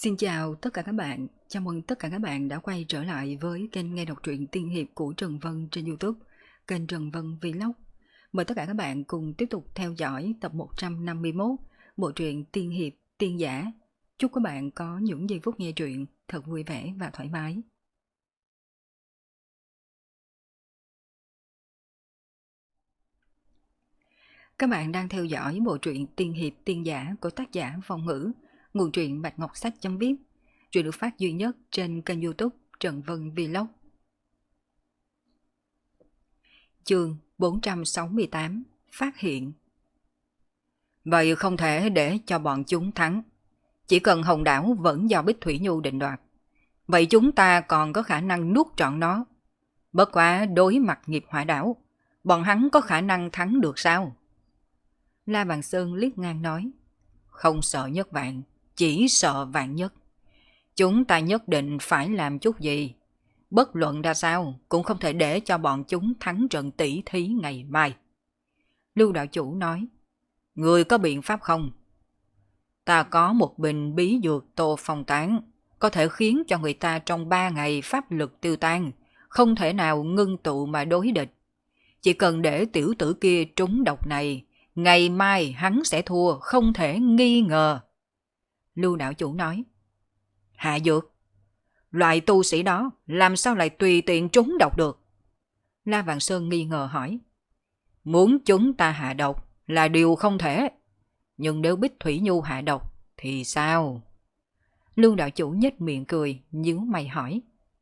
Xin chào tất cả các bạn, chào mừng tất cả các bạn đã quay trở lại với kênh nghe đọc truyện tiên hiệp của Trần Vân trên YouTube, kênh Trần Vân Vlog. Mời tất cả các bạn cùng tiếp tục theo dõi tập 151, bộ truyện tiên hiệp tiên giả. Chúc các bạn có những giây phút nghe truyện thật vui vẻ và thoải mái. Các bạn đang theo dõi bộ truyện tiên hiệp tiên giả của tác giả Phong Ngữ, nguồn truyện Bạch Ngọc Sách.viết. Truyện được phát duy nhất trên kênh YouTube Trần Vân Vlog. Chương 468 Phát hiện. Vậy không thể để cho bọn chúng thắng. Chỉ cần hòn đảo vẫn do Bích Thủy Nhu định đoạt. Vậy chúng ta còn có khả năng nuốt trọn nó. Bất quá đối mặt nghiệp hỏa đảo, bọn hắn có khả năng thắng được sao? La Bàn Sơn liếc ngang nói. Không sợ nhất vạn, chỉ sợ vạn nhất. Chúng ta nhất định phải làm chút gì. Bất luận ra sao cũng không thể để cho bọn chúng thắng trận tỷ thí ngày mai. Lưu đạo chủ nói. Người có biện pháp không? Ta có một bình bí dược Tô Phong Tán, có thể khiến cho người ta trong 3 ngày pháp lực tiêu tan, không thể nào ngưng tụ mà đối địch. Chỉ cần để tiểu tử kia trúng độc này, ngày mai hắn sẽ thua, không thể nghi ngờ. Lưu đạo chủ nói. Hạ dược? Loại tu sĩ đó làm sao lại tùy tiện trúng độc được? La Vạn Sơn nghi ngờ hỏi. Muốn chúng ta hạ độc là điều không thể. Nhưng nếu Bích Thủy Nhu hạ độc thì sao? Lưu đạo chủ nhếch miệng cười, nhíu mày hỏi.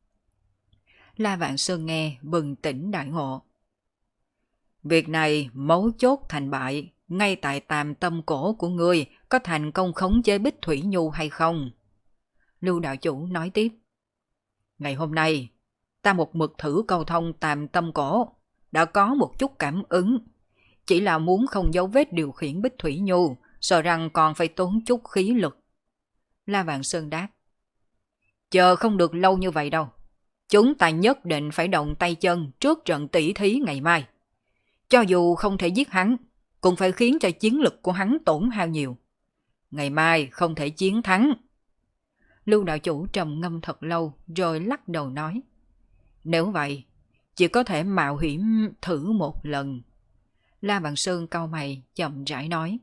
La Vạn Sơn nghe bừng tỉnh đại ngộ. Việc này mấu chốt thành bại, ngay tại tàm tâm cổ của ngươi có thành công khống chế Bích Thủy Nhu hay không? Lưu đạo chủ nói tiếp. Ngày hôm nay, ta một mực thử câu thông tàm tâm cổ, đã có một chút cảm ứng. Chỉ là muốn không dấu vết điều khiển Bích Thủy Nhu, sợ rằng còn phải tốn chút khí lực. La Vạn Sơn đáp. Chờ không được lâu như vậy đâu. Chúng ta nhất định phải động tay chân trước trận tỷ thí ngày mai. Cho dù không thể giết hắn, cũng phải khiến cho chiến lực của hắn tổn hao nhiều. Ngày mai không thể chiến thắng. Lưu đạo chủ trầm ngâm thật lâu rồi lắc đầu nói. Nếu vậy, chỉ có thể mạo hiểm thử một lần. La Vạn Sơn cau mày chậm rãi nói.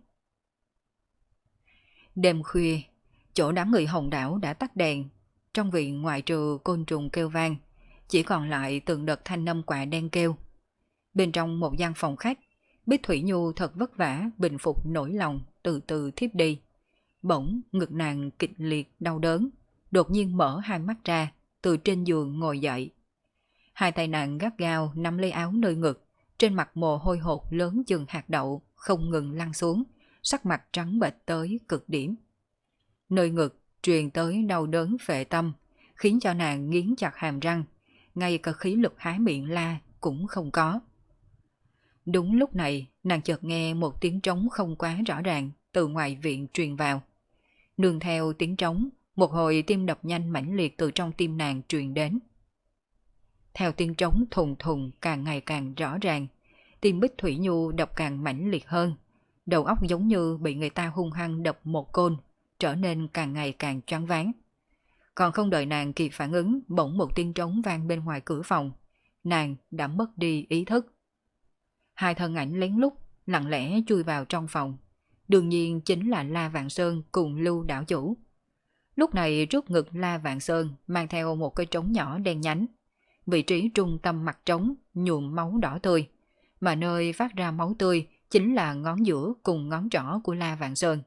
Đêm khuya, chỗ đám người Hồng Đảo đã tắt đèn. Trong viện ngoại trừ côn trùng kêu vang, chỉ còn lại từng đợt thanh âm quạ đen kêu. Bên trong một gian phòng khách, Bích Thủy Nhu thật vất vả bình phục nỗi lòng, từ từ thiếp đi. Bỗng ngực nàng kịch liệt đau đớn, đột nhiên mở hai mắt ra, từ trên giường ngồi dậy. Hai tay nàng gắt gao nắm lấy áo nơi ngực, trên mặt mồ hôi hột lớn chừng hạt đậu không ngừng lăn xuống, sắc mặt trắng bệch tới cực điểm. Nơi ngực truyền tới đau đớn phệ tâm, khiến cho nàng nghiến chặt hàm răng, ngay cả khí lực há miệng la cũng không có. Đúng lúc này, nàng chợt nghe một tiếng trống không quá rõ ràng từ ngoài viện truyền vào. Nương theo tiếng trống, một hồi tim đập nhanh mãnh liệt từ trong tim nàng truyền đến. Theo tiếng trống thùng thùng càng ngày càng rõ ràng, tim Bích Thủy Nhu đập càng mãnh liệt hơn. Đầu óc giống như bị người ta hung hăng đập một côn, trở nên càng ngày càng choáng váng. Còn không đợi nàng kịp phản ứng, bỗng một tiếng trống vang bên ngoài cửa phòng. Nàng đã mất đi ý thức. Hai thân ảnh lén lút, lặng lẽ chui vào trong phòng. Đương nhiên chính là La Vạn Sơn cùng Lưu đạo chủ. Lúc này trước ngực La Vạn Sơn mang theo một cái trống nhỏ đen nhánh. Vị trí trung tâm mặt trống nhuộm máu đỏ tươi, mà nơi phát ra máu tươi chính là ngón giữa cùng ngón trỏ của La Vạn Sơn.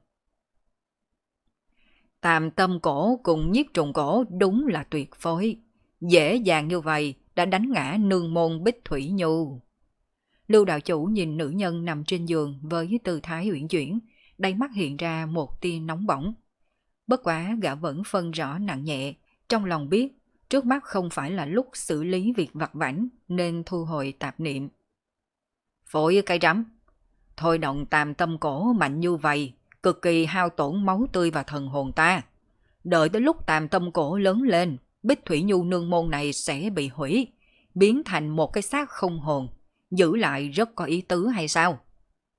Tàm tâm cổ cùng nhiếp trùng cổ đúng là tuyệt phối. Dễ dàng như vậy đã đánh ngã nương môn Bích Thủy Nhu. Lưu đạo chủ nhìn nữ nhân nằm trên giường với tư thái uyển chuyển, đáy mắt hiện ra một tia nóng bỏng. Bất quá gã vẫn phân rõ nặng nhẹ, trong lòng biết trước mắt không phải là lúc xử lý việc vặt vãnh nên thu hồi tạp niệm. Phổi cái rắm, thôi động tàm tâm cổ mạnh như vậy, cực kỳ hao tổn máu tươi và thần hồn ta. Đợi tới lúc tàm tâm cổ lớn lên, Bích Thủy Nhu nương môn này sẽ bị hủy, biến thành một cái xác không hồn, giữ lại rất có ý tứ hay sao?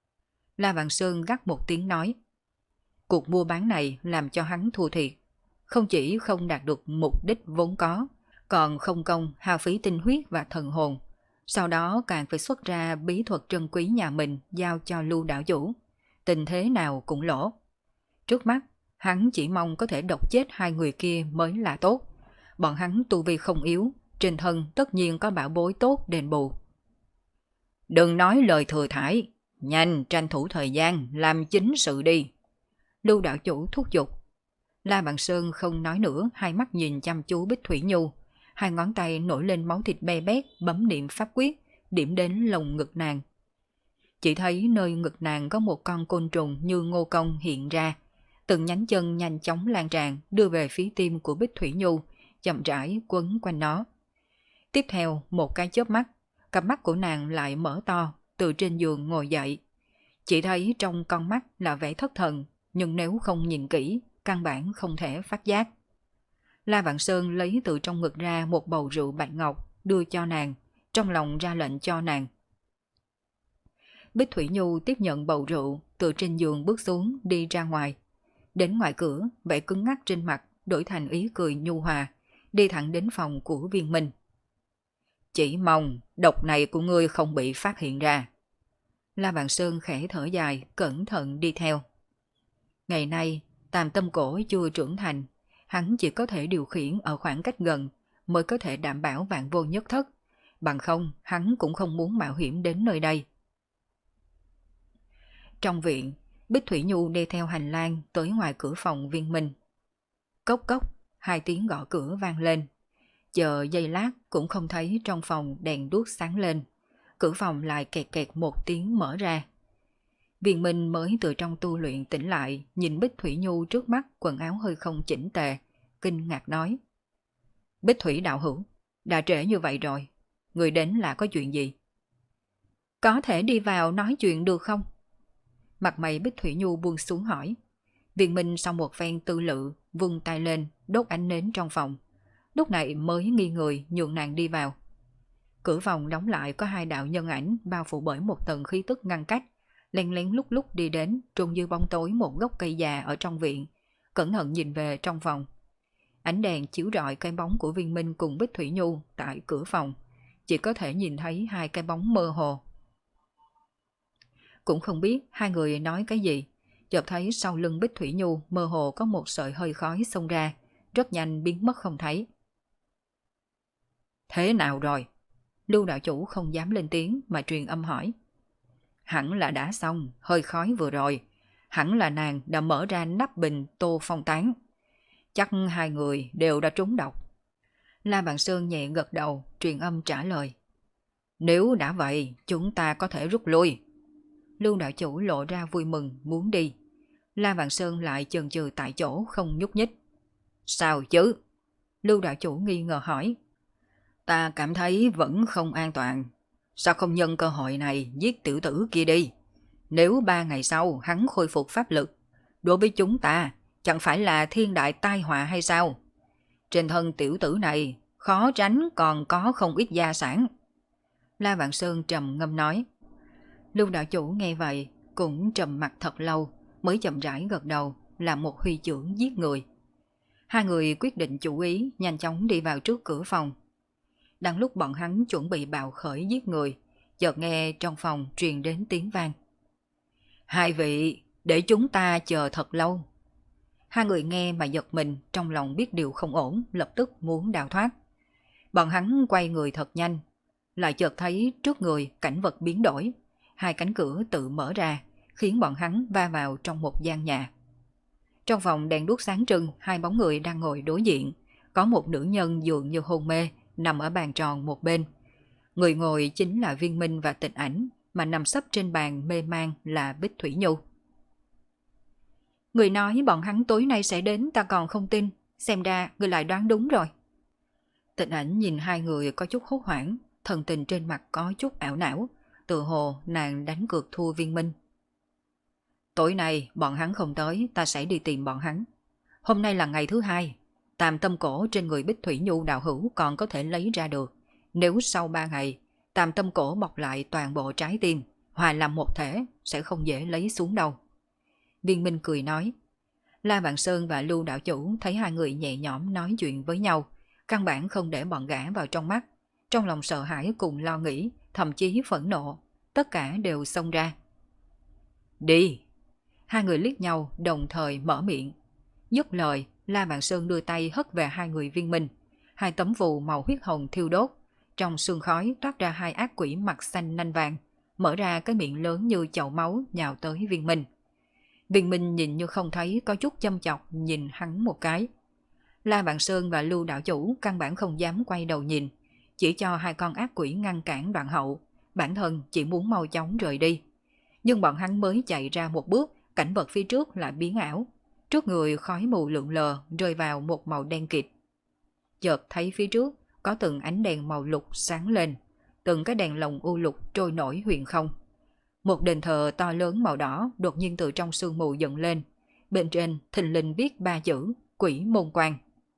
La Vạn Sơn gắt một tiếng nói. Cuộc mua bán này làm cho hắn thua thiệt. không chỉ không đạt được mục đích vốn có, còn không công hao phí tinh huyết và thần hồn. Sau đó càng phải xuất ra bí thuật trân quý nhà mình giao cho Lưu đạo chủ. Tình thế nào cũng lỗ. Trước mắt, hắn chỉ mong có thể độc chết hai người kia mới là tốt. Bọn hắn tu vi không yếu, trên thân tất nhiên có bảo bối tốt đền bù. Đừng nói lời thừa thãi, nhanh tranh thủ thời gian làm chính sự đi. Lưu đạo chủ thúc giục. La Bàn Sơn không nói nữa, hai mắt nhìn chăm chú Bích Thủy Nhu. Hai ngón tay nổi lên máu thịt be bét, bấm niệm pháp quyết, điểm đến lồng ngực nàng. Chỉ thấy nơi ngực nàng có một con côn trùng như ngô công hiện ra. Từng nhánh chân nhanh chóng lan tràn đưa về phía tim của Bích Thủy Nhu, chậm rãi quấn quanh nó. Tiếp theo, một cái chớp mắt, cặp mắt của nàng lại mở to, từ trên giường ngồi dậy. Chỉ thấy trong con mắt là vẻ thất thần, nhưng nếu không nhìn kỹ, căn bản không thể phát giác. La Vạn Sơn lấy từ trong ngực ra một bầu rượu bạch ngọc, đưa cho nàng, trong lòng ra lệnh cho nàng. Bích Thủy Nhu tiếp nhận bầu rượu, từ trên giường bước xuống, đi ra ngoài. Đến ngoài cửa, vẻ cứng ngắc trên mặt, đổi thành ý cười nhu hòa, đi thẳng đến phòng của Viên Minh. Chỉ mong độc này của ngươi không bị phát hiện ra. La Vạn Sơn khẽ thở dài, cẩn thận đi theo. Ngày nay, Tam Tâm Cổ chưa trưởng thành, hắn chỉ có thể điều khiển ở khoảng cách gần mới có thể đảm bảo vạn vô nhất thất, bằng không hắn cũng không muốn mạo hiểm đến nơi đây. Trong viện, Bích Thủy Nhu đi theo hành lang tới ngoài cửa phòng Viên Minh. Cốc cốc, hai tiếng gõ cửa vang lên. Chờ giây lát cũng không thấy trong phòng đèn đuốc sáng lên. Cửa phòng lại kẹt kẹt một tiếng mở ra. Viên Minh mới từ trong tu luyện tỉnh lại, nhìn Bích Thủy Nhu trước mắt quần áo hơi không chỉnh tề, kinh ngạc nói. Bích Thủy đạo hữu, đã trễ như vậy rồi, người đến là có chuyện gì? Có thể đi vào nói chuyện được không? Mặt mày Bích Thủy Nhu buông xuống hỏi. Viên Minh sau một phen tư lự, vung tay lên, đốt ánh nến trong phòng. Lúc này mới nghi người nhường nàng đi vào. Cửa phòng đóng lại, có hai đạo nhân ảnh bao phủ bởi một tầng khí tức ngăn cách, lén lén lúc lúc đi đến, trùng như bóng tối một gốc cây già ở trong viện, cẩn thận nhìn về trong phòng. Ánh đèn chiếu rọi cái bóng của Viên Minh cùng Bích Thủy Nhu tại cửa phòng, chỉ có thể nhìn thấy hai cái bóng mơ hồ. Cũng không biết hai người nói cái gì, chợt thấy sau lưng Bích Thủy Nhu mơ hồ có một sợi hơi khói xông ra, rất nhanh biến mất không thấy. Thế nào rồi? Lưu đạo chủ không dám lên tiếng mà truyền âm hỏi. Hẳn là đã xong, hơi khói vừa rồi. Hẳn là nàng đã mở ra nắp bình tô phong tán. Chắc hai người đều đã trúng độc. La Bàn Sơn nhẹ gật đầu, truyền âm trả lời. Nếu đã vậy, chúng ta có thể rút lui. Lưu đạo chủ lộ ra vui mừng, muốn đi. La Bàn Sơn lại chần chừ tại chỗ không nhúc nhích. Sao chứ? Lưu đạo chủ nghi ngờ hỏi. Ta cảm thấy vẫn không an toàn. Sao không nhân cơ hội này giết tiểu tử kia đi? Nếu 3 ngày sau hắn khôi phục pháp lực, đối với chúng ta chẳng phải là thiên đại tai họa hay sao? Trên thân tiểu tử này khó tránh còn có không ít gia sản. La Vạn Sơn trầm ngâm nói. Lưu đạo chủ nghe vậy cũng trầm mặt thật lâu, mới chậm rãi gật đầu, làm một huy chưởng giết người. Hai người quyết định chủ ý, nhanh chóng đi vào trước cửa phòng. Đang lúc bọn hắn chuẩn bị bạo khởi giết người, chợt nghe trong phòng truyền đến tiếng vang. Hai vị, để chúng ta chờ thật lâu. Hai người nghe mà giật mình, trong lòng biết điều không ổn, lập tức muốn đào thoát. Bọn hắn quay người thật nhanh, lại chợt thấy trước người cảnh vật biến đổi. Hai cánh cửa tự mở ra, khiến bọn hắn va vào trong một gian nhà. Trong phòng đèn đuốc sáng trưng, hai bóng người đang ngồi đối diện. Có một nữ nhân dường như hôn mê, nằm ở bàn tròn một bên. Người ngồi chính là Viên Minh và Tịch Ảnh, mà nằm sấp trên bàn mê man là Bích Thủy Nhu. Người nói bọn hắn tối nay sẽ đến, ta còn không tin, xem ra người lại đoán đúng rồi. Tịch Ảnh nhìn hai người có chút hốt hoảng, thần tình trên mặt có chút ảo não, tự hồ nàng đánh cược thua Viên Minh. Tối nay bọn hắn không tới, ta sẽ đi tìm bọn hắn. Hôm nay là ngày thứ hai, Tam Tâm Cổ trên người Bích Thủy Nhu đạo hữu còn có thể lấy ra được. Nếu sau 3 ngày, Tam Tâm Cổ bọc lại toàn bộ trái tim, hòa làm một thể, sẽ không dễ lấy xuống đâu. Viên Minh cười nói. La Vạn Sơn và Lưu đạo chủ thấy hai người nhẹ nhõm nói chuyện với nhau, căn bản không để bọn gã vào trong mắt. Trong lòng sợ hãi cùng lo nghĩ, thậm chí phẫn nộ, tất cả đều xông ra. Đi! Hai người liếc nhau đồng thời mở miệng. Dứt lời, La Vạn Sơn đưa tay hất về hai người viên minh. Hai tấm phù màu huyết hồng thiêu đốt, trong sương khói toát ra hai ác quỷ mặt xanh nanh vàng, mở ra cái miệng lớn như chậu máu nhào tới viên minh. Viên minh nhìn như không thấy, có chút châm chọc nhìn hắn một cái. La Vạn Sơn và Lưu đạo chủ căn bản không dám quay đầu nhìn, chỉ cho hai con ác quỷ ngăn cản đoạn hậu, bản thân chỉ muốn mau chóng rời đi. Nhưng bọn hắn mới chạy ra một bước, cảnh vật phía trước lại biến ảo. Trước người khói mù lượn lờ rơi vào một màu đen kịt. Chợt thấy phía trước có từng ánh đèn màu lục sáng lên, từng cái đèn lồng u lục trôi nổi huyền không. Một đền thờ to lớn màu đỏ đột nhiên từ trong sương mù dựng lên, bên trên thình lình viết 3 chữ Quỷ Môn Quan.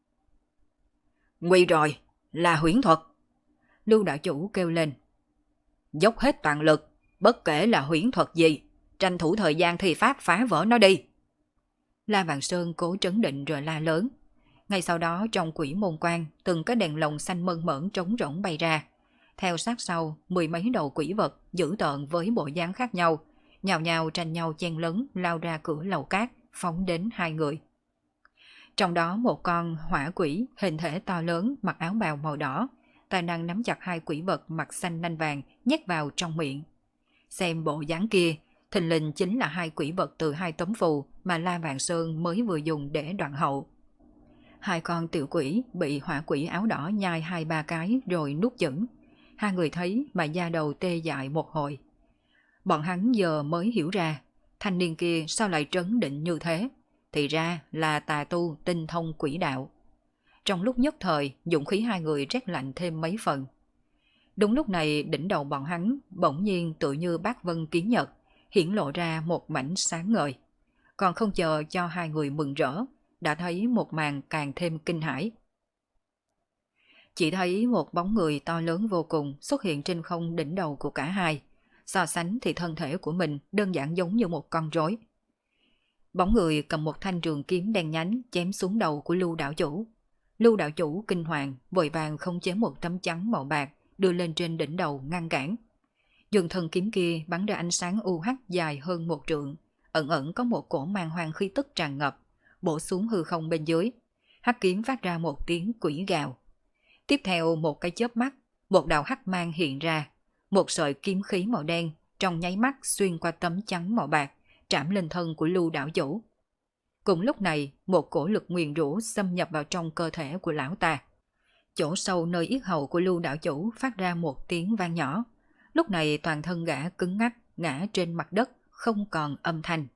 Nguy rồi, là huyễn thuật. Lưu đạo chủ kêu lên. Dốc hết toàn lực, bất kể là huyễn thuật gì, tranh thủ thời gian thi pháp phá vỡ nó đi. La Vạn Sơn cố trấn định rồi la lớn. Ngay sau đó trong Quỷ Môn Quan, từng cái đèn lồng xanh mơn mởn trống rỗng bay ra. Theo sát sau, 10 mấy đầu quỷ vật dữ tợn với bộ dáng khác nhau, nhào nhào tranh nhau chen lấn lao ra cửa lầu cát, phóng đến hai người. Trong đó một con hỏa quỷ hình thể to lớn mặc áo bào màu đỏ, tài năng nắm chặt hai quỷ vật mặt xanh nanh vàng nhét vào trong miệng. Xem bộ dáng kia, thình lình chính là hai quỷ vật từ hai tấm phù mà La Vạn Sơn mới vừa dùng để đoạn hậu. Hai con tiểu quỷ bị hỏa quỷ áo đỏ nhai 2-3 cái rồi nuốt chửng. Hai người thấy mà da đầu tê dại một hồi. Bọn hắn giờ mới hiểu ra, thanh niên kia sao lại trấn định như thế, thì ra là tà tu tinh thông quỷ đạo. Trong lúc nhất thời, dũng khí hai người rét lạnh thêm mấy phần. Đúng lúc này đỉnh đầu bọn hắn bỗng nhiên tự như bát vân kiến nhật, hiển lộ ra một mảnh sáng ngời. Còn không chờ cho hai người mừng rỡ, đã thấy một màn càng thêm kinh hãi. Chỉ thấy một bóng người to lớn vô cùng xuất hiện trên không đỉnh đầu của cả hai. So sánh thì thân thể của mình đơn giản giống như một con rối. Bóng người cầm một thanh trường kiếm đen nhánh chém xuống đầu của Lưu đạo chủ. Lưu đạo chủ kinh hoàng, vội vàng không chế một tấm chắn màu bạc đưa lên trên đỉnh đầu ngăn cản. Dường thân kiếm kia bắn ra ánh sáng UH dài hơn 1 trượng, ẩn ẩn có một cổ mang hoang khí tức tràn ngập, bổ xuống hư không bên dưới. Hắc kiếm phát ra một tiếng quỷ gào. Tiếp theo một cái chớp mắt, một đạo hắc mang hiện ra, một sợi kiếm khí màu đen trong nháy mắt xuyên qua tấm chắn màu bạc, trảm lên thân của Lưu đạo chủ. Cùng lúc này, một cổ lực nguyền rủa xâm nhập vào trong cơ thể của lão ta. Chỗ sâu nơi yết hầu của Lưu đạo chủ phát ra một tiếng vang nhỏ. Lúc này toàn thân gã cứng ngắc, ngã trên mặt đất, không còn âm thanh.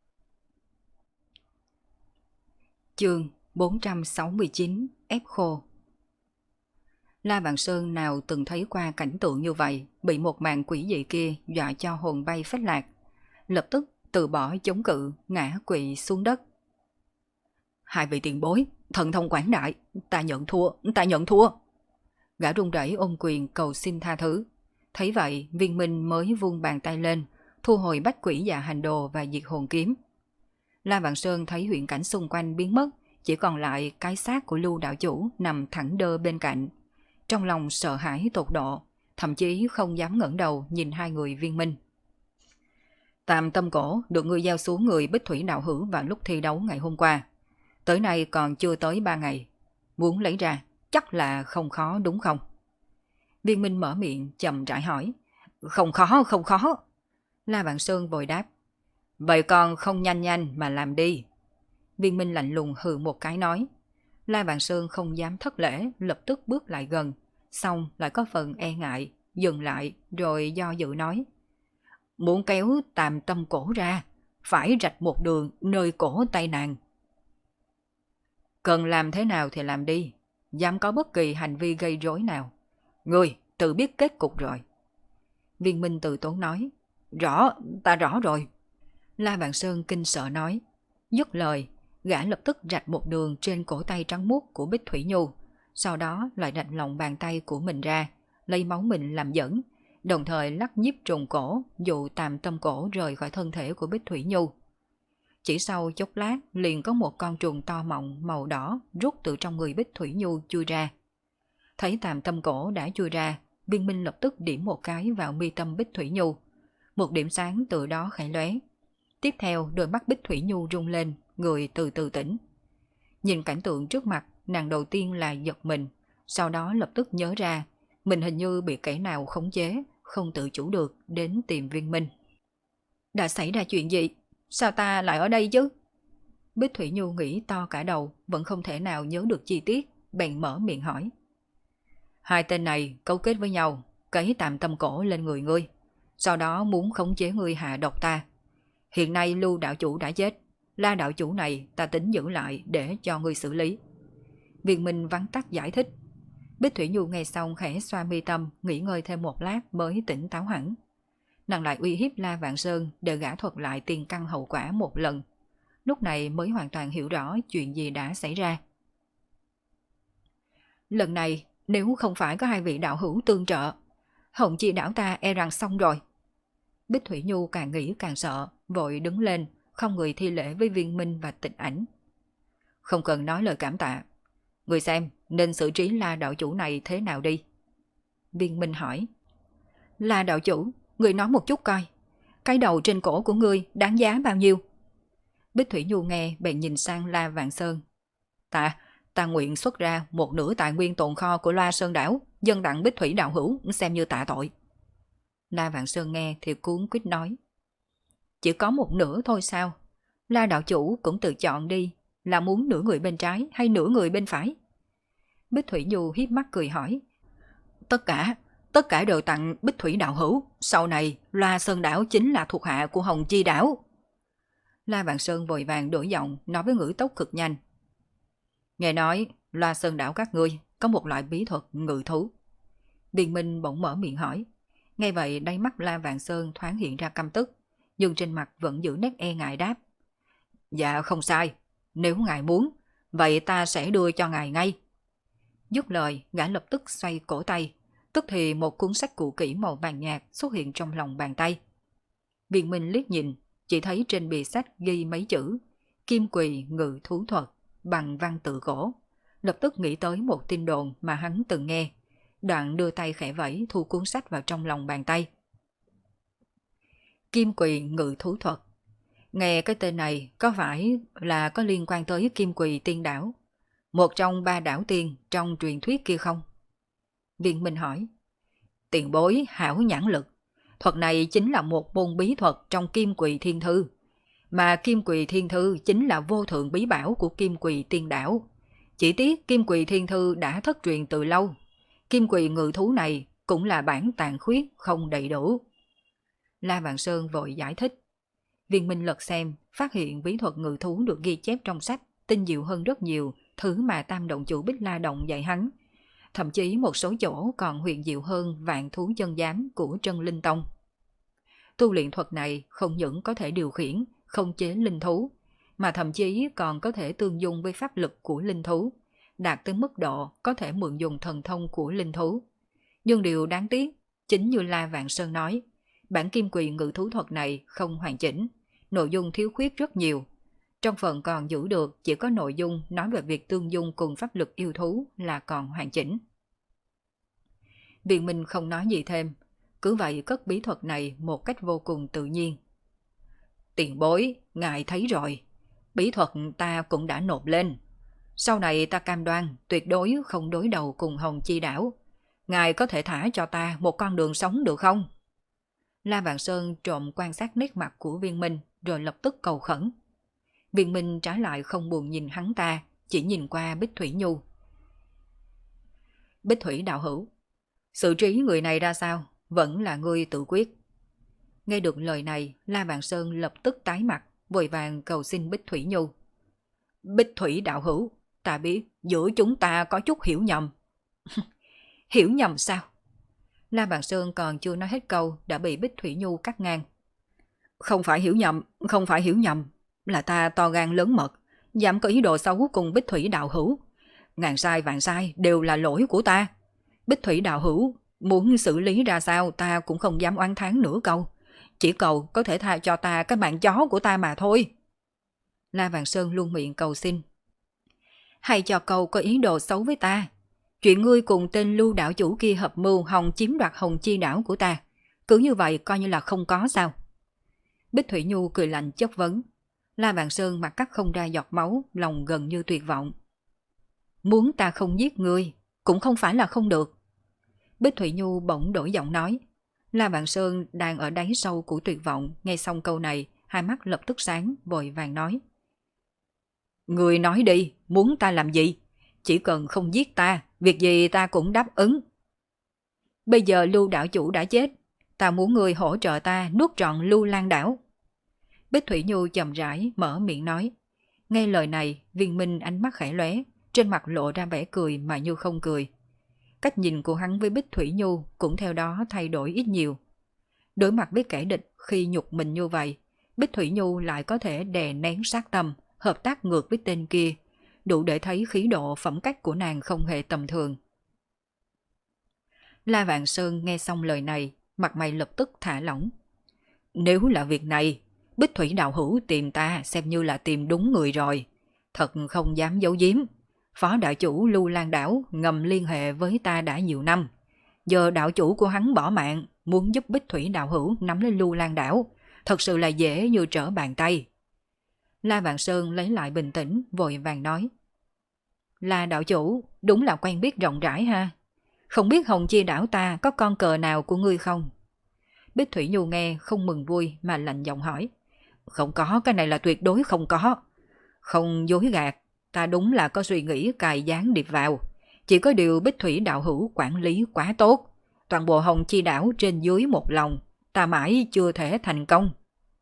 Chương 469 ép khô. La Vạn Sơn nào từng thấy qua cảnh tượng như vậy, bị một màn quỷ dị kia dọa cho hồn bay phách lạc. Lập tức từ bỏ chống cự, ngã quỵ xuống đất. Hai vị tiền bối, thần thông quảng đại, ta nhận thua. Gã run rẩy ôm quyền cầu xin tha thứ. Thấy vậy, Viên Minh mới vung bàn tay lên, thu hồi bách quỷ dạ hành đồ và diệt hồn kiếm. La Vạn Sơn thấy huyện cảnh xung quanh biến mất, chỉ còn lại cái xác của Lưu đạo chủ nằm thẳng đơ bên cạnh. Trong lòng sợ hãi tột độ, thậm chí không dám ngẩng đầu nhìn hai người Viên Minh. Tam tâm cổ được ngươi giao xuống người Bích Thủy đạo hữu vào lúc thi đấu ngày hôm qua. Tới nay còn chưa tới 3 ngày. Muốn lấy ra, chắc là không khó đúng không? Viên Minh mở miệng chậm rãi hỏi. Không khó. La Vạn Sơn vội đáp. Vậy còn không nhanh nhanh mà làm đi. Viên Minh lạnh lùng hừ một cái nói. La Vạn Sơn không dám thất lễ, lập tức bước lại gần. Xong lại có phần e ngại, dừng lại rồi do dự nói. Muốn kéo tam tâm cổ ra, phải rạch một đường nơi cổ tay nàng. Cần làm thế nào thì làm đi, dám có bất kỳ hành vi gây rối nào. Ngươi tự biết kết cục rồi. Viên Minh từ tốn nói. Ta rõ rồi. La Vạn Sơn kinh sợ nói. Dứt lời, gã lập tức rạch một đường trên cổ tay trắng muốt của Bích Thủy Nhu, sau đó lại rạch lòng bàn tay của mình ra, lấy máu mình làm dẫn, đồng thời lắc nhiếp trùng cổ dụ tam tâm cổ rời khỏi thân thể của Bích Thủy Nhu. Chỉ sau chốc lát liền có một con trùng to mọng màu đỏ rút từ trong người Bích Thủy Nhu chui ra. Thấy Tàm Tâm Cổ đã chui ra, Viên Minh lập tức điểm một cái vào mi tâm Bích Thủy Nhu. Một điểm sáng từ đó khẽ lóe. Tiếp theo đôi mắt Bích Thủy Nhu rung lên, người từ từ tỉnh. Nhìn cảnh tượng trước mặt, nàng đầu tiên là giật mình, sau đó lập tức nhớ ra mình hình như bị kẻ nào khống chế, không tự chủ được đến tìm Viên Minh. Đã xảy ra chuyện gì? Sao ta lại ở đây chứ? Bích Thủy Nhu nghĩ to cả đầu, vẫn không thể nào nhớ được chi tiết, bèn mở miệng hỏi. Hai tên này cấu kết với nhau, cấy Tàm Tâm Cổ lên người ngươi, sau đó muốn khống chế ngươi hạ độc ta. Hiện nay Lưu đạo chủ đã chết, La đạo chủ này ta tính giữ lại để cho ngươi xử lý. Viên Minh vắn tắt giải thích. Bích Thủy Nhu nghe xong khẽ xoa mi tâm, nghỉ ngơi thêm một lát mới tỉnh táo hẳn. Nàng lại uy hiếp La Vạn Sơn để gã thuật lại tiền căn hậu quả một lần. Lúc này mới hoàn toàn hiểu rõ chuyện gì đã xảy ra. Lần này nếu không phải có hai vị đạo hữu tương trợ, Hồng Chi đảo ta e rằng xong rồi. Bích Thủy Nhu càng nghĩ càng sợ, vội đứng lên, không người thi lễ với Viên Minh và Tịch Ảnh. Không cần nói lời cảm tạ, người xem nên xử trí La đạo chủ này thế nào đi? Viên Minh hỏi. La đạo chủ, người nói một chút coi, cái đầu trên cổ của ngươi đáng giá bao nhiêu? Bích Thủy Nhu nghe bèn nhìn sang La Vạn Sơn. Ta nguyện xuất ra một nửa tài nguyên tồn kho của Loa Sơn đảo, dân đặng Bích Thủy đạo hữu xem như tạ tội. La Vạn Sơn nghe thì cuốn quýt nói. Chỉ có một nửa thôi sao? La đạo chủ cũng tự chọn đi, là muốn nửa người bên trái hay nửa người bên phải? Bích Thủy Nhu hiếp mắt cười hỏi. Tất cả đều tặng Bích Thủy đạo hữu, sau này Loa Sơn đảo chính là thuộc hạ của Hồng Chi đảo. La Vạn Sơn vội vàng đổi giọng nói với ngữ tốc cực nhanh. Nghe nói Loa Sơn đảo các ngươi có một loại bí thuật ngự thú. Viên Minh bỗng mở miệng hỏi. Ngay vậy đáy mắt La Vạn Sơn thoáng hiện ra căm tức, nhưng trên mặt vẫn giữ nét e ngại đáp. Dạ không sai, nếu ngài muốn, vậy ta sẽ đưa cho ngài ngay. Dứt lời, gã lập tức xoay cổ tay, tức thì một cuốn sách cũ kỹ màu vàng nhạt xuất hiện trong lòng bàn tay. Viên Minh liếc nhìn, chỉ thấy trên bìa sách ghi mấy chữ Kim Quỳ Ngự Thú Thuật bằng văn tự cổ. Lập tức nghĩ tới một tin đồn mà hắn từng nghe, đoạn đưa tay khẽ vẫy thu cuốn sách vào trong lòng bàn tay. Kim Quỳ Ngự Thú Thuật. Nghe cái tên này có phải là có liên quan tới Kim Quỳ Tiên Đảo, một trong ba đảo tiên trong truyền thuyết kia không? Viên Minh hỏi. Tiền bối hảo nhãn lực, thuật này chính là một môn bí thuật trong Kim Quỳ Thiên Thư, mà Kim Quỳ Thiên Thư chính là vô thượng bí bảo của Kim Quỳ Tiên Đảo. Chỉ tiếc Kim Quỳ Thiên Thư đã thất truyền từ lâu, Kim Quỳ Ngự Thú này cũng là bản tàn khuyết không đầy đủ. La Vạn Sơn vội giải thích. Viên Minh lật xem, phát hiện bí thuật ngự thú được ghi chép trong sách tinh diệu hơn rất nhiều thứ mà Tam Động Chủ Bích La Động dạy hắn. Thậm chí một số chỗ còn huyền diệu hơn Vạn Thú Chân Giám của Trân Linh Tông. Tu luyện thuật này không những có thể điều khiển, khống chế linh thú, mà thậm chí còn có thể tương dung với pháp lực của linh thú, đạt tới mức độ có thể mượn dùng thần thông của linh thú. Nhưng điều đáng tiếc, chính như La Vạn Sơn nói, bản Kim Quỳ Ngự Thú Thuật này không hoàn chỉnh, nội dung thiếu khuyết rất nhiều. Trong phần còn giữ được chỉ có nội dung nói về việc tương dung cùng pháp lực yêu thú là còn hoàn chỉnh. Viên Minh không nói gì thêm, cứ vậy cất bí thuật này một cách vô cùng tự nhiên. Tiền bối, ngài thấy rồi, bí thuật ta cũng đã nộp lên. Sau này ta cam đoan tuyệt đối không đối đầu cùng Hồng Chi đảo. Ngài có thể thả cho ta một con đường sống được không? La Vạn Sơn trộm quan sát nét mặt của Viên Minh rồi lập tức cầu khẩn. Viên Minh trái lại không buồn nhìn hắn ta, chỉ nhìn qua Bích Thủy Nhu. Bích Thủy đạo hữu, xử trí người này ra sao, vẫn là ngươi tự quyết. Nghe được lời này, La Vạn Sơn lập tức tái mặt, vội vàng cầu xin Bích Thủy Nhu. Bích Thủy đạo hữu, ta biết giữa chúng ta có chút hiểu nhầm. Hiểu nhầm sao? La Vạn Sơn còn chưa nói hết câu đã bị Bích Thủy Nhu cắt ngang. Không phải hiểu nhầm, là ta to gan lớn mật, dám có ý đồ xấu cùng Bích Thủy đạo hữu. Ngàn sai vạn sai đều là lỗi của ta. Bích Thủy đạo hữu muốn xử lý ra sao ta cũng không dám oán thán nửa câu, chỉ cầu có thể tha cho ta cái mạng chó của ta mà thôi. La Vạn Sơn luôn miệng cầu xin. Hay cho cậu có ý đồ xấu với ta. Chuyện ngươi cùng tên Lưu đảo chủ kia hợp mưu hòng chiếm đoạt Hồng Chi đảo của ta. Cứ như vậy coi như là không có sao. Bích Thủy Nhu cười lạnh chất vấn. La Vạn Sơn mặt cắt không ra giọt máu, lòng gần như tuyệt vọng. Muốn ta không giết ngươi, cũng không phải là không được. Bích Thủy Nhu bỗng đổi giọng nói. La Vạn Sơn đang ở đáy sâu của tuyệt vọng, nghe xong câu này, hai mắt lập tức sáng, vội vàng nói. Ngươi nói đi, muốn ta làm gì? Chỉ cần không giết ta, việc gì ta cũng đáp ứng. Bây giờ Lưu đảo chủ đã chết, ta muốn ngươi hỗ trợ ta nuốt trọn Lưu Lan đảo. Bích Thủy Nhu chậm rãi mở miệng nói. Nghe lời này, Viên Minh ánh mắt khẽ lóe, trên mặt lộ ra vẻ cười mà như không cười. Cách nhìn của hắn với Bích Thủy Nhu cũng theo đó thay đổi ít nhiều. Đối mặt với kẻ địch khi nhục mình như vậy, Bích Thủy Nhu lại có thể đè nén sát tâm, hợp tác ngược với tên kia, đủ để thấy khí độ phẩm cách của nàng không hề tầm thường. La Vạn Sơn nghe xong lời này, mặt mày lập tức thả lỏng. Nếu là việc này, Bích Thủy đạo hữu tìm ta xem như là tìm đúng người rồi. Thật không dám giấu giếm. Phó đạo chủ Lưu Lan đảo ngầm liên hệ với ta đã nhiều năm. Giờ đạo chủ của hắn bỏ mạng, muốn giúp Bích Thủy đạo hữu nắm lấy Lưu Lan đảo, thật sự là dễ như trở bàn tay. La Vạn Sơn lấy lại bình tĩnh, vội vàng nói. La đạo chủ, đúng là quen biết rộng rãi ha. Không biết Hồng Chi đảo ta có con cờ nào của ngươi không? Bích Thủy Nhu nghe không mừng vui mà lạnh giọng hỏi. Không có, cái này là tuyệt đối không có. Không dối gạt, ta đúng là có suy nghĩ cài gián điệp vào. Chỉ có điều Bích Thủy đạo hữu quản lý quá tốt. Toàn bộ Hồng Chi đảo trên dưới một lòng, ta mãi chưa thể thành công.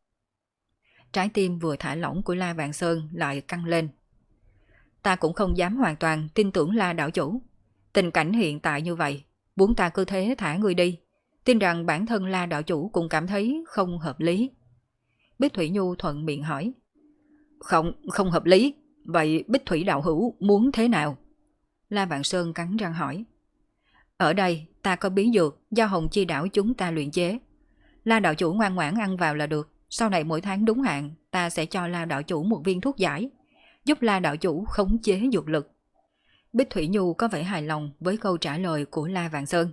Trái tim vừa thả lỏng của La Vạn Sơn lại căng lên. Ta cũng không dám hoàn toàn tin tưởng La đạo chủ. Tình cảnh hiện tại như vậy, muốn ta cứ thế thả người đi. Tin rằng bản thân La đạo chủ cũng cảm thấy không hợp lý. Bích Thủy Nhu thuận miệng hỏi. Không hợp lý. Vậy Bích Thủy đạo hữu muốn thế nào? La Vạn Sơn cắn răng hỏi. Ở đây ta có bí dược do Hồng Chi đảo chúng ta luyện chế. La đạo chủ ngoan ngoãn ăn vào là được. Sau này mỗi tháng đúng hạn, ta sẽ cho La đạo chủ một viên thuốc giải, giúp La đạo chủ khống chế dược lực. Bích Thủy Nhu có vẻ hài lòng với câu trả lời của La Vạn Sơn.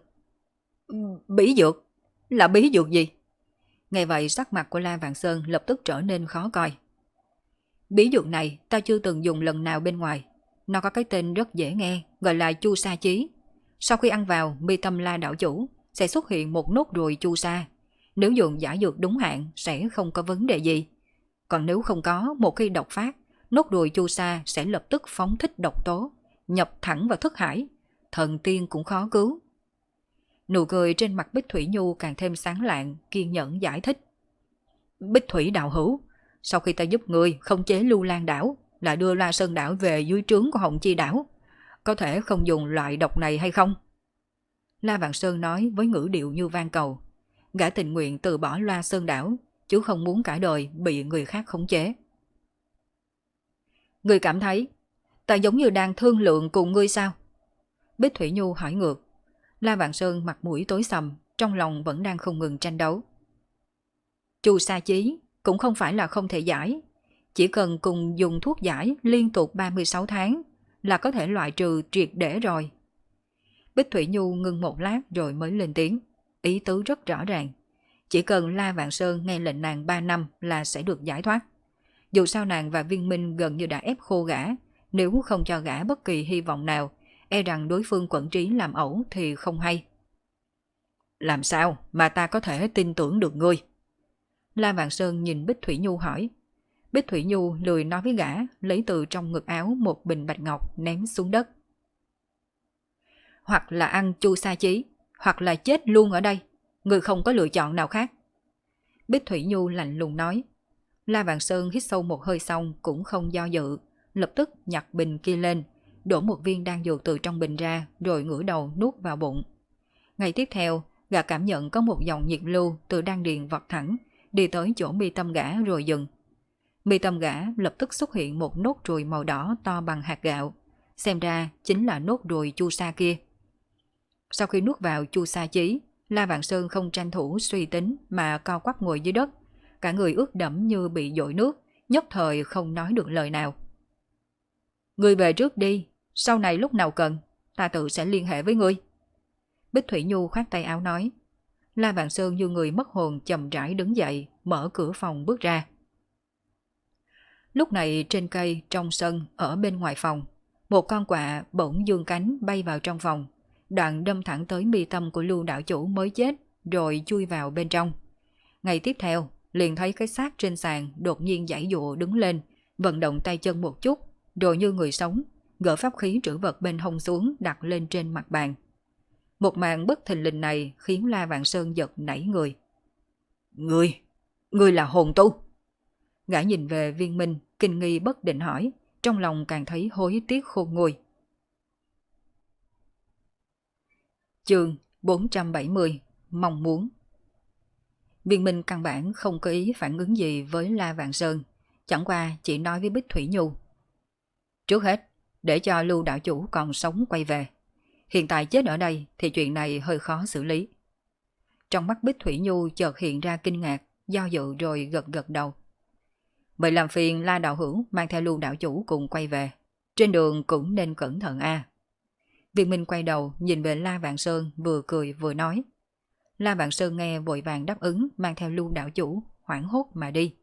Bí dược? Là bí dược gì? Nghe vậy sắc mặt của La Vạn Sơn lập tức trở nên khó coi. Bí dược này ta chưa từng dùng lần nào bên ngoài. Nó có cái tên rất dễ nghe, gọi là chu sa chí. Sau khi ăn vào, mi tâm La đạo chủ sẽ xuất hiện một nốt ruồi chu sa. Nếu dùng giả dược đúng hạn sẽ không có vấn đề gì. Còn nếu không có, một khi độc phát, nốt ruồi chu sa sẽ lập tức phóng thích độc tố, nhập thẳng vào thức hải. Thần tiên cũng khó cứu. Nụ cười trên mặt Bích Thủy Nhu càng thêm sáng lạng, kiên nhẫn giải thích. Bích Thủy đạo hữu, sau khi ta giúp ngươi khống chế Lưu Lan đảo, lại đưa La Sơn đảo về dưới trướng của Hồng Chi đảo, có thể không dùng loại độc này hay không? La Vạn Sơn nói với ngữ điệu như van cầu. Gã tình nguyện từ bỏ La Sơn đảo, chứ không muốn cả đời bị người khác khống chế. Ngươi cảm thấy ta giống như đang thương lượng cùng ngươi sao? Bích Thủy Nhu hỏi ngược. La Vạn Sơn mặt mũi tối sầm, trong lòng vẫn đang không ngừng tranh đấu. Chu sa chí cũng không phải là không thể giải, chỉ cần cùng dùng thuốc giải liên tục 36 tháng là có thể loại trừ triệt để rồi. Bích Thủy Nhu ngưng một lát rồi mới lên tiếng, ý tứ rất rõ ràng. Chỉ cần La Vạn Sơn nghe lệnh nàng 3 năm là sẽ được giải thoát. Dù sao nàng và Viên Minh gần như đã ép khô gã, nếu không cho gã bất kỳ hy vọng nào, e rằng đối phương quẫn trí làm ẩu thì không hay. Làm sao mà ta có thể tin tưởng được ngươi? La Vạn Sơn nhìn Bích Thủy Nhu hỏi. Bích Thủy Nhu lười nói với gã, lấy từ trong ngực áo một bình bạch ngọc ném xuống đất. Hoặc là ăn chu sa chí, hoặc là chết luôn ở đây. Ngươi không có lựa chọn nào khác. Bích Thủy Nhu lạnh lùng nói. La Vạn Sơn hít sâu một hơi xong cũng không do dự, lập tức nhặt bình kia lên, đổ một viên đan dược từ trong bình ra rồi ngửa đầu nuốt vào bụng. Ngày tiếp theo, gã cảm nhận có một dòng nhiệt lưu từ đan điền vọt thẳng, đi tới chỗ mi tâm gã rồi dừng. Mi tâm gã lập tức xuất hiện một nốt ruồi màu đỏ to bằng hạt gạo, xem ra chính là nốt ruồi chu sa kia. Sau khi nuốt vào chu sa chí, La Vạn Sơn không tranh thủ suy tính mà co quắp ngồi dưới đất, cả người ướt đẫm như bị dội nước, nhất thời không nói được lời nào. Ngươi về trước đi, sau này lúc nào cần, ta tự sẽ liên hệ với ngươi. Bích Thủy Nhu khoát tay áo nói. La Vạn Sơn như người mất hồn chậm rãi đứng dậy, mở cửa phòng bước ra. Lúc này trên cây trong sân ở bên ngoài phòng, một con quạ bỗng dương cánh bay vào trong phòng, đoạn đâm thẳng tới mi tâm của Lưu đạo chủ mới chết rồi chui vào bên trong. Ngày tiếp theo, liền thấy cái xác trên sàn đột nhiên giãy giụa đứng lên, vận động tay chân một chút, rồi như người sống, gỡ pháp khí trữ vật bên hông xuống đặt lên trên mặt bàn. Một màn bất thình lình này khiến La Vạn Sơn giật nảy người. Ngươi là hồn tu? Gã nhìn về Viên Minh, kinh nghi bất định hỏi, trong lòng càng thấy hối tiếc khôn nguôi. Chương 470 Mong muốn. Viên Minh căn bản không có ý phản ứng gì với La Vạn Sơn, chẳng qua chỉ nói với Bích Thủy Nhu. Trước hết, để cho Lưu đạo chủ còn sống quay về. Hiện tại chết ở đây thì chuyện này hơi khó xử lý. Trong mắt Bích Thủy Nhu chợt hiện ra kinh ngạc, do dự rồi gật gật đầu. Vậy làm phiền La đạo hữu mang theo Lưu đạo chủ cùng quay về. Trên đường cũng nên cẩn thận a. Viên Minh quay đầu nhìn về La Vạn Sơn, vừa cười vừa nói. La Vạn Sơn nghe vội vàng đáp ứng, mang theo Lưu đạo chủ hoảng hốt mà đi.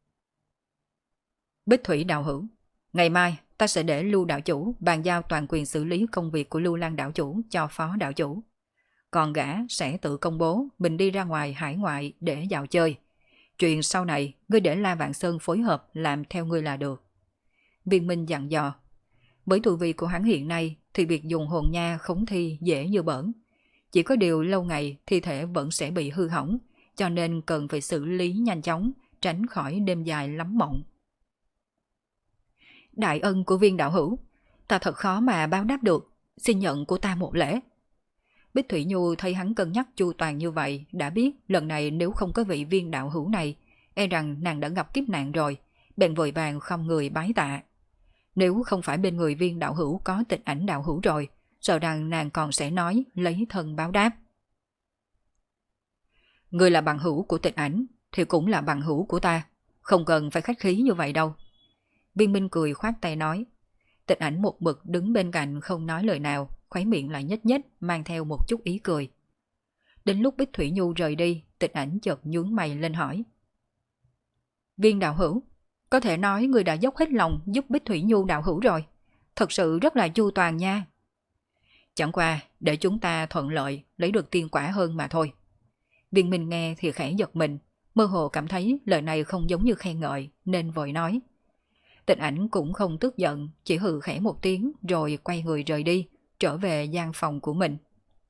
Bích Thủy đạo hữu, ngày mai ta sẽ để Lưu đạo chủ bàn giao toàn quyền xử lý công việc của Lưu Lan đạo chủ cho phó đạo chủ. Còn gã sẽ tự công bố mình đi ra ngoài hải ngoại để dạo chơi. Chuyện sau này ngươi để La Vạn Sơn phối hợp làm theo ngươi là được. Viên Minh dặn dò. Với tu vi của hắn hiện nay thì việc dùng hồn nha khống thi dễ như bỡn. Chỉ có điều lâu ngày thi thể vẫn sẽ bị hư hỏng, cho nên cần phải xử lý nhanh chóng, tránh khỏi đêm dài lắm mộng. Đại ân của Viên đạo hữu, ta thật khó mà báo đáp được, xin nhận của ta một lễ. Bích Thủy Nhu thấy hắn cân nhắc chu toàn như vậy, đã biết lần này nếu không có vị Viên đạo hữu này, e rằng nàng đã gặp kiếp nạn rồi, bèn vội vàng không người bái tạ. Nếu không phải bên người Viên đạo hữu có Tịch Ảnh đạo hữu rồi, sợ rằng nàng còn sẽ nói lấy thân báo đáp. Người là bằng hữu của Tịch Ảnh thì cũng là bằng hữu của ta, không cần phải khách khí như vậy đâu. Viên Minh cười khoát tay nói. Tịch Ảnh một mực đứng bên cạnh không nói lời nào, khóe miệng lại nhếch nhếch mang theo một chút ý cười. Đến lúc Bích Thủy Nhu rời đi, Tịch Ảnh chợt nhướng mày lên hỏi. Viên đạo hữu, có thể nói người đã dốc hết lòng giúp Bích Thủy Nhu đạo hữu rồi, thật sự rất là chu toàn nha. Chẳng qua để chúng ta thuận lợi lấy được tiên quả hơn mà thôi. Viên Minh nghe thì khẽ giật mình, mơ hồ cảm thấy lời này không giống như khen ngợi nên vội nói. Tịch Ảnh cũng không tức giận, chỉ hừ khẽ một tiếng rồi quay người rời đi, trở về gian phòng của mình.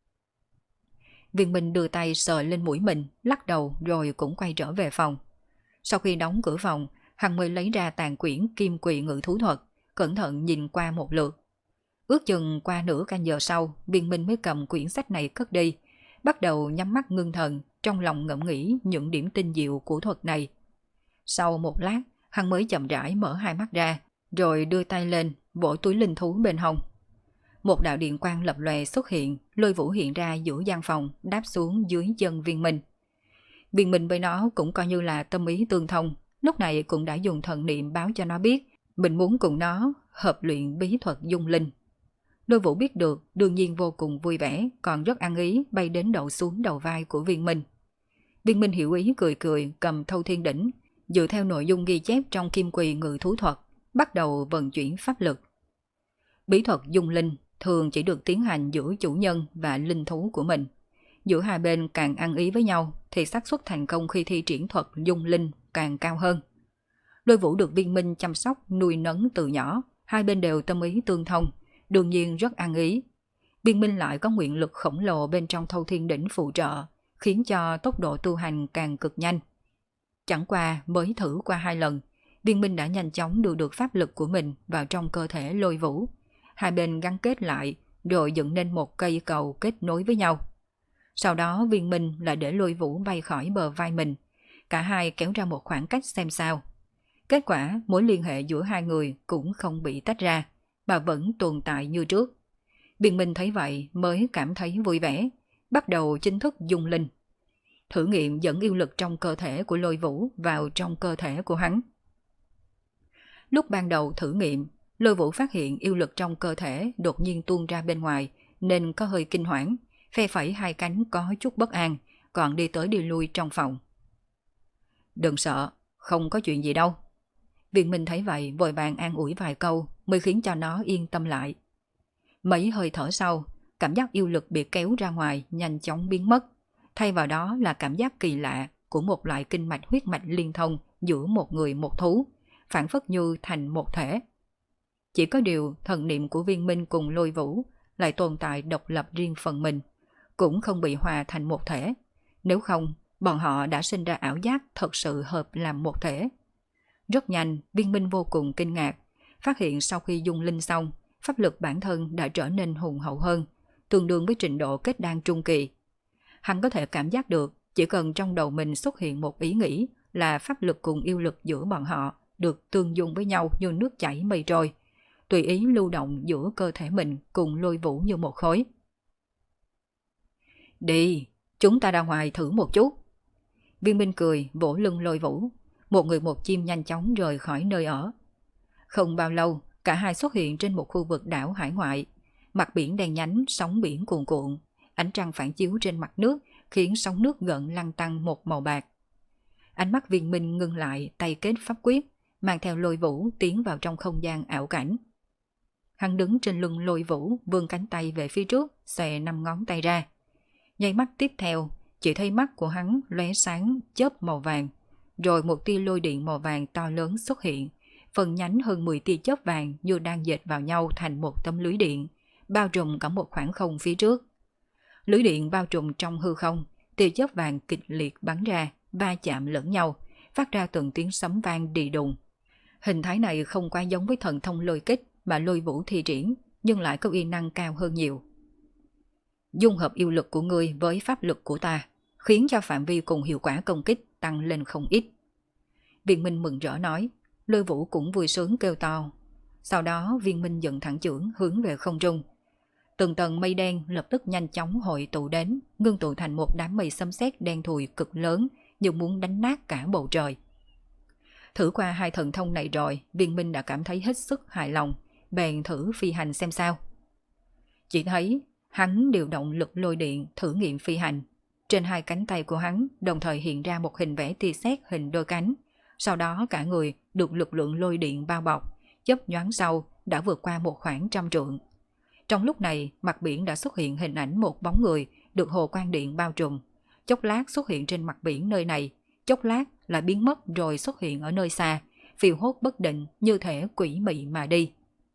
Viên Minh đưa tay sờ lên mũi mình, lắc đầu rồi cũng quay trở về phòng. Sau khi đóng cửa phòng, hắn mới lấy ra tàn quyển Kim Quỳ Ngự Thú Thuật, cẩn thận nhìn qua một lượt. Ước chừng qua nửa canh giờ sau, Viên Minh mới cầm quyển sách này cất đi, bắt đầu nhắm mắt ngưng thần, trong lòng ngẫm nghĩ những điểm tinh diệu của thuật này. Sau một lát, hắn mới chậm rãi mở hai mắt ra, rồi đưa tay lên, vỗ túi linh thú bên hông. Một đạo điện quang lập lòe xuất hiện, Lôi Vũ hiện ra giữa gian phòng, đáp xuống dưới chân Viên Minh. Viên Minh với nó cũng coi như là tâm ý tương thông, lúc này cũng đã dùng thần niệm báo cho nó biết mình muốn cùng nó hợp luyện bí thuật dung linh. Lôi Vũ biết được, đương nhiên vô cùng vui vẻ, còn rất ăn ý bay đến đậu xuống đầu vai của Viên Minh. Viên Minh hiểu ý cười cười, cầm Thâu Thiên Đỉnh, dựa theo nội dung ghi chép trong Kim Quỳ Ngự Thú Thuật, bắt đầu vận chuyển pháp lực. Bí thuật dung linh thường chỉ được tiến hành giữa chủ nhân và linh thú của mình. Giữa hai bên càng ăn ý với nhau thì xác suất thành công khi thi triển thuật dung linh càng cao hơn. Lôi Vũ được Viên Minh chăm sóc nuôi nấng từ nhỏ, hai bên đều tâm ý tương thông, đương nhiên rất ăn ý. Viên Minh lại có nguyện lực khổng lồ bên trong Thâu Thiên Đỉnh phụ trợ, khiến cho tốc độ tu hành càng cực nhanh. Chẳng qua mới thử qua 2 lần, Viên Minh đã nhanh chóng đưa được pháp lực của mình vào trong cơ thể Lôi Vũ. Hai bên gắn kết lại rồi dựng nên một cây cầu kết nối với nhau. Sau đó Viên Minh lại để Lôi Vũ bay khỏi bờ vai mình. Cả hai kéo ra một khoảng cách xem sao. Kết quả mối liên hệ giữa hai người cũng không bị tách ra, mà vẫn tồn tại như trước. Viên Minh thấy vậy mới cảm thấy vui vẻ, bắt đầu chính thức dung linh. Thử nghiệm dẫn yêu lực trong cơ thể của Lôi Vũ vào trong cơ thể của hắn. Lúc ban đầu thử nghiệm, Lôi Vũ phát hiện yêu lực trong cơ thể đột nhiên tuôn ra bên ngoài nên có hơi kinh hoảng, phe phẩy hai cánh có chút bất an, còn đi tới đi lui trong phòng. Đừng sợ, không có chuyện gì đâu. Viên Minh thấy vậy vội vàng an ủi vài câu mới khiến cho nó yên tâm lại. Mấy hơi thở sau, cảm giác yêu lực bị kéo ra ngoài nhanh chóng biến mất. Thay vào đó là cảm giác kỳ lạ của một loại kinh mạch huyết mạch liên thông giữa một người một thú, phản phất như thành một thể. Chỉ có điều thần niệm của Viên Minh cùng Lôi Vũ lại tồn tại độc lập riêng phần mình, cũng không bị hòa thành một thể. Nếu không, bọn họ đã sinh ra ảo giác thật sự hợp làm một thể. Rất nhanh, Viên Minh vô cùng kinh ngạc, phát hiện sau khi dung linh xong, pháp lực bản thân đã trở nên hùng hậu hơn, tương đương với trình độ kết đan trung kỳ. Hắn có thể cảm giác được, chỉ cần trong đầu mình xuất hiện một ý nghĩ là pháp lực cùng yêu lực giữa bọn họ được tương dung với nhau như nước chảy mây trôi, tùy ý lưu động giữa cơ thể mình cùng Lôi Vũ như một khối. Đi, chúng ta ra ngoài thử một chút. Viên Minh cười vỗ lưng Lôi Vũ, một người một chim nhanh chóng rời khỏi nơi ở. Không bao lâu, cả hai xuất hiện trên một khu vực đảo hải ngoại. Mặt biển đen nhánh, sóng biển cuồn cuộn, ánh trăng phản chiếu trên mặt nước khiến sóng nước gợn lăn tăn một màu bạc. Ánh mắt Viên Minh ngưng lại, tay kết pháp quyết, mang theo Lôi Vũ tiến vào trong không gian ảo cảnh. Hắn đứng trên lưng Lôi Vũ, vươn cánh tay về phía trước, xòe 5 ngón tay ra. Nháy mắt tiếp theo, chỉ thấy mắt của hắn lóe sáng chớp màu vàng, rồi một tia lôi điện màu vàng to lớn xuất hiện, phần nhánh hơn 10 tia chớp vàng như đang dệt vào nhau thành một tấm lưới điện, bao trùm cả một khoảng không phía trước. Lưới điện bao trùm trong hư không, tia chớp vàng kịch liệt bắn ra, va chạm lẫn nhau, phát ra từng tiếng sấm vang đi đùng. Hình thái này không quá giống với thần thông lôi kích mà Lôi Vũ thi triển, nhưng lại có uy năng cao hơn nhiều. Dung hợp yêu lực của ngươi với pháp lực của ta, khiến cho phạm vi cùng hiệu quả công kích tăng lên không ít. Viên Minh mừng rỡ nói, Lôi Vũ cũng vui sướng kêu to. Sau đó Viên Minh dựng thẳng chưởng hướng về không trung. Từng tầng mây đen lập tức nhanh chóng hội tụ đến, ngưng tụ thành một đám mây xâm xét đen thùi cực lớn, như muốn đánh nát cả bầu trời. Thử qua hai thần thông này rồi, Viên Minh đã cảm thấy hết sức hài lòng, bèn thử phi hành xem sao. Chỉ thấy hắn điều động lực lôi điện thử nghiệm phi hành. Trên hai cánh tay của hắn đồng thời hiện ra một hình vẽ tia sét hình đôi cánh. Sau đó cả người được lực lượng lôi điện bao bọc, chớp nhoáng sau đã vượt qua một khoảng 100 trượng. Trong lúc này, mặt biển đã xuất hiện hình ảnh một bóng người được hồ quang điện bao trùm. Chốc lát xuất hiện trên mặt biển nơi này, chốc lát lại biến mất rồi xuất hiện ở nơi xa, phiêu hốt bất định như thể quỷ mị mà đi.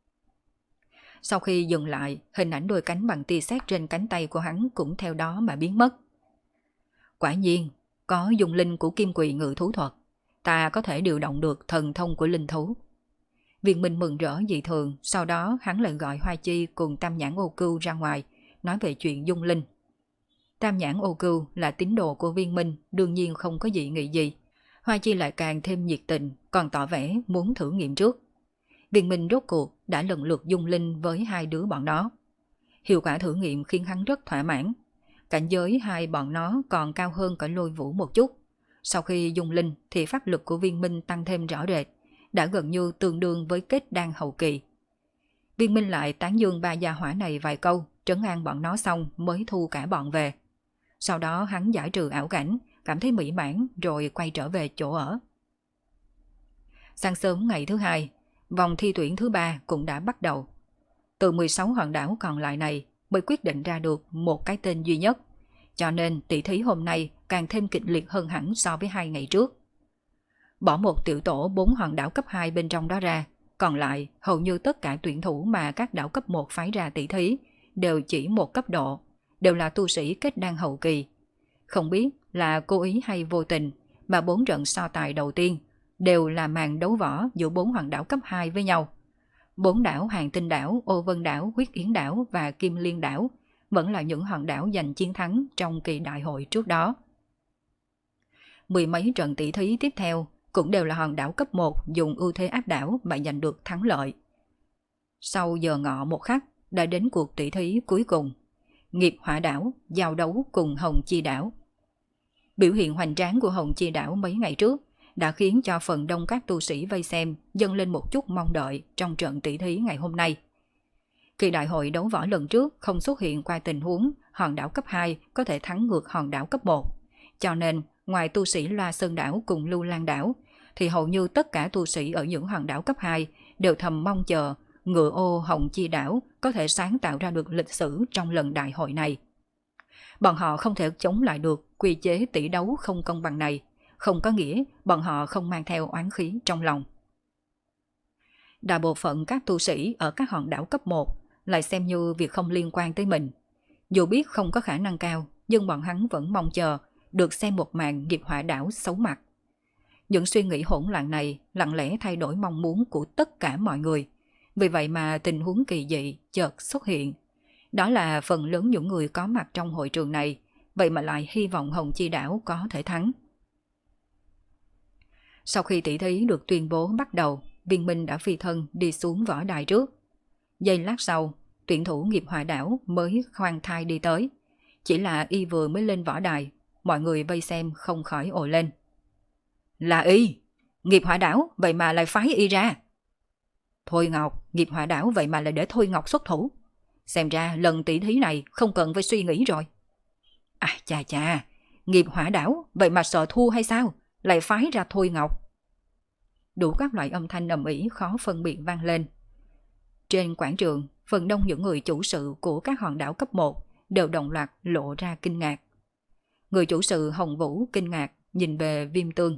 Sau khi dừng lại, hình ảnh đôi cánh bằng tia sét trên cánh tay của hắn cũng theo đó mà biến mất. Quả nhiên, có dùng linh của Kim Quỳ ngự thú thuật, ta có thể điều động được thần thông của linh thú. Viên Minh mừng rỡ dị thường, sau đó hắn lại gọi Hoa Chi cùng Tam Nhãn Ô Cưu ra ngoài, nói về chuyện dung linh. Tam Nhãn Ô Cưu là tín đồ của Viên Minh, đương nhiên không có dị nghị gì. Hoa Chi lại càng thêm nhiệt tình, còn tỏ vẻ muốn thử nghiệm trước. Viên Minh rốt cuộc đã lần lượt dung linh với hai đứa bọn nó. Hiệu quả thử nghiệm khiến hắn rất thỏa mãn. Cảnh giới hai bọn nó còn cao hơn cả Lôi Vũ một chút. Sau khi dung linh thì pháp lực của Viên Minh tăng thêm rõ rệt, đã gần như tương đương với kết đan hậu kỳ. Viên Minh lại tán dương ba gia hỏa này vài câu, trấn an bọn nó xong mới thu cả bọn về. Sau đó hắn giải trừ ảo cảnh, cảm thấy mỹ mãn rồi quay trở về chỗ ở. Sáng sớm ngày thứ hai, vòng thi tuyển thứ 3 cũng đã bắt đầu. Từ 16 hòn đảo còn lại này mới quyết định ra được một cái tên duy nhất, cho nên tỷ thí hôm nay càng thêm kịch liệt hơn hẳn so với 2 ngày trước. Bỏ một tiểu tổ 4 hòn đảo cấp 2 bên trong đó ra, còn lại hầu như tất cả tuyển thủ mà các đảo cấp 1 phái ra tỷ thí đều chỉ một cấp độ, đều là tu sĩ kết đan hậu kỳ. Không biết là cố ý hay vô tình mà 4 trận so tài đầu tiên đều là màn đấu võ giữa 4 hòn đảo cấp 2 với nhau. 4 đảo Hàng Tinh đảo, Ô Vân đảo, Huyết Yến đảo và Kim Liên đảo vẫn là những hòn đảo giành chiến thắng trong kỳ đại hội trước đó. Mười mấy trận tỷ thí tiếp theo cũng đều là hòn đảo cấp 1 dùng ưu thế áp đảo mà giành được thắng lợi. Sau giờ ngọ một khắc đã đến cuộc tỷ thí cuối cùng. Nghiệp Hỏa đảo giao đấu cùng Hồng Chi đảo. Biểu hiện hoành tráng của Hồng Chi đảo mấy ngày trước đã khiến cho phần đông các tu sĩ vây xem dâng lên một chút mong đợi trong trận tỷ thí ngày hôm nay. Kỳ đại hội đấu võ lần trước không xuất hiện qua tình huống hòn đảo cấp 2 có thể thắng ngược hòn đảo cấp 1, cho nên ngoài tu sĩ Loa Sơn đảo cùng Lưu Lan đảo, thì hầu như tất cả tu sĩ ở những hòn đảo cấp 2 đều thầm mong chờ Ngựa Ô Hồng Chi đảo có thể sáng tạo ra được lịch sử trong lần đại hội này. Bọn họ không thể chống lại được quy chế tỷ đấu không công bằng này, không có nghĩa bọn họ không mang theo oán khí trong lòng. Đại bộ phận các tu sĩ ở các hòn đảo cấp 1 lại xem như việc không liên quan tới mình. Dù biết không có khả năng cao, nhưng bọn hắn vẫn mong chờ được xem một màn nghiệp hỏa đảo xấu mặt. Những suy nghĩ hỗn loạn này lặng lẽ thay đổi mong muốn của tất cả mọi người. Vì vậy mà tình huống kỳ dị chợt xuất hiện. Đó là phần lớn những người có mặt trong hội trường này, vậy mà lại hy vọng Hồng Chi đảo có thể thắng. Sau khi tỷ thí được tuyên bố bắt đầu, Viên Minh đã phi thân đi xuống võ đài trước. Giây lát sau, tuyển thủ nghiệp hỏa đảo mới khoan thai đi tới. Chỉ là y vừa mới lên võ đài, mọi người vây xem không khỏi ồ lên. Là y! Nghiệp hỏa đảo vậy mà lại phái y ra! Thôi Ngọc, nghiệp hỏa đảo vậy mà lại để Thôi Ngọc xuất thủ. Xem ra lần tỷ thí này không cần phải suy nghĩ rồi. À chà chà, nghiệp hỏa đảo vậy mà sợ thua hay sao? Lại phái ra Thôi Ngọc. Đủ các loại âm thanh ầm ĩ khó phân biệt vang lên. Trên quảng trường, phần đông những người chủ sự của các hòn đảo cấp 1 đều đồng loạt lộ ra kinh ngạc. Người chủ sự Hồng Vũ kinh ngạc nhìn về Viêm Tương.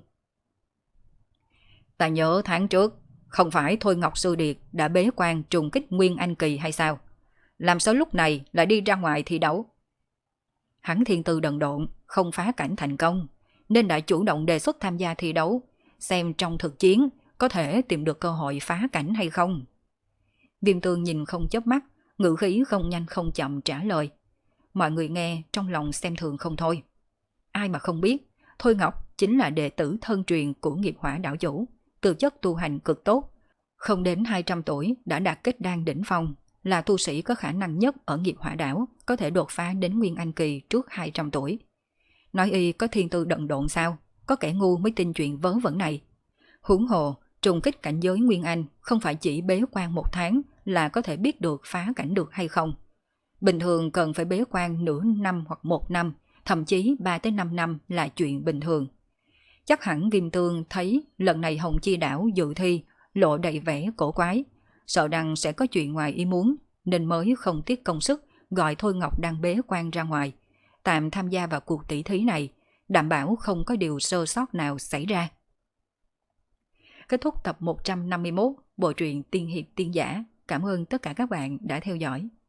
Ta nhớ tháng trước, không phải Thôi Ngọc Sư Điệt đã bế quan trùng kích Nguyên Anh Kỳ hay sao? Làm sao lúc này lại đi ra ngoài thi đấu? Hắn thiên tư đần độn, không phá cảnh thành công, nên đã chủ động đề xuất tham gia thi đấu, xem trong thực chiến có thể tìm được cơ hội phá cảnh hay không. Viêm Tương nhìn không chớp mắt, ngữ khí không nhanh không chậm trả lời. Mọi người nghe trong lòng xem thường không thôi. Ai mà không biết, Thôi Ngọc chính là đệ tử thân truyền của nghiệp hỏa đảo chủ, tư chất tu hành cực tốt. Không đến 200 tuổi đã đạt kết đan đỉnh phong, là tu sĩ có khả năng nhất ở nghiệp hỏa đảo, có thể đột phá đến Nguyên Anh Kỳ trước 200 tuổi. Nói y có thiên tư đần độn sao? Có kẻ ngu mới tin chuyện vớ vẩn này. Huống hồ, trùng kích cảnh giới Nguyên Anh không phải chỉ bế quan 1 tháng là có thể biết được phá cảnh được hay không. Bình thường cần phải bế quan nửa năm hoặc 1 năm, thậm chí 3 tới 5 năm là chuyện bình thường. Chắc hẳn Viêm Tương thấy lần này Hồng Chi đảo dự thi lộ đầy vẻ cổ quái, sợ rằng sẽ có chuyện ngoài ý muốn, nên mới không tiếc công sức gọi Thôi Ngọc đang bế quan ra ngoài, tạm tham gia vào cuộc tỷ thí này, đảm bảo không có điều sơ sót nào xảy ra. Kết thúc tập 151 bộ truyện Tiên Hiệp Tiên Giả. Cảm ơn tất cả các bạn đã theo dõi.